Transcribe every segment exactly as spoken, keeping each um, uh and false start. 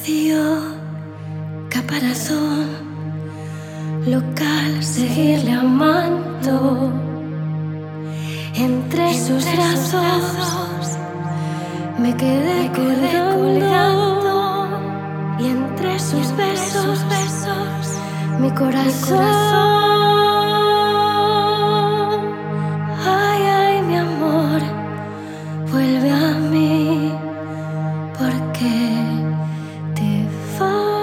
vacío, caparazón, local, seguirle amando. Entre sus brazos me quedé colgando, y entre sus besos, besos mi corazón. Ay, ay, mi amor, vuelve a mí, porque te vas.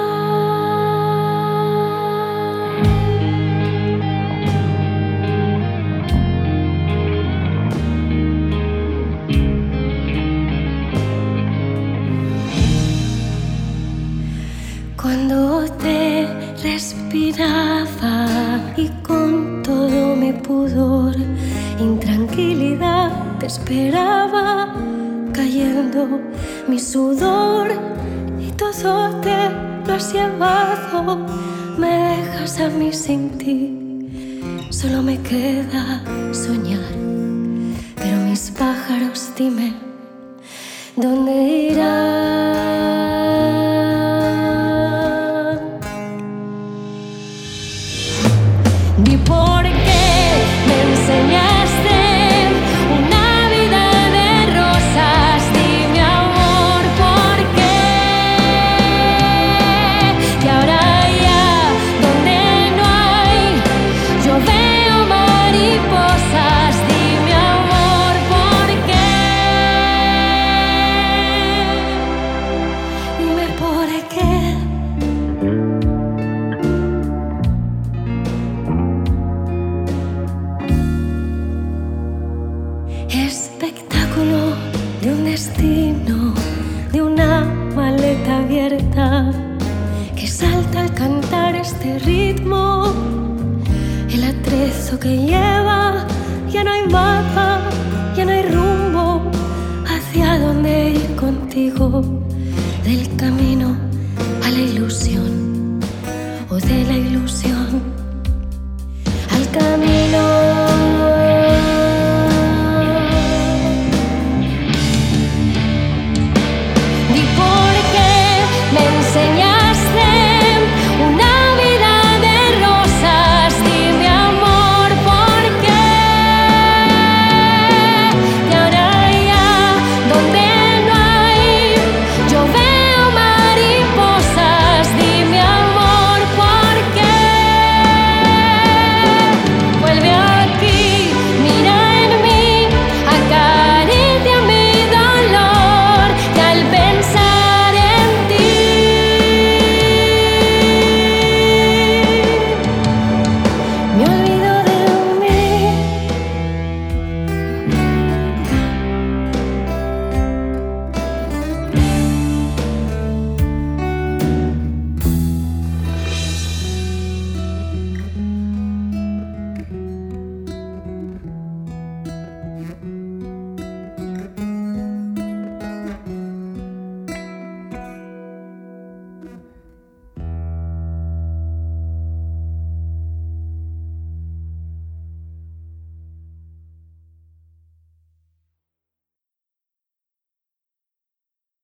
Cuando te respiraba y con todo mi pudor, intranquilidad te esperaba, cayendo mi sudor, y todo te lo has llevado. Me dejas a mí sin ti, solo me queda soñar. Pero mis pájaros, dime, ¿dónde irán? Di por qué me enseñaste una vida de rosas. Di, mi amor, ¿por qué? Y ahora ya, donde no hay, yo veo mariposas. Di, mi amor, ¿por qué? Dime por qué. Espectáculo de un destino, de una maleta abierta que salta al cantar este ritmo. El atrezo que lleva, ya no hay mapa, ya no hay rumbo hacia dónde ir contigo. Del camino a la ilusión, o de la ilusión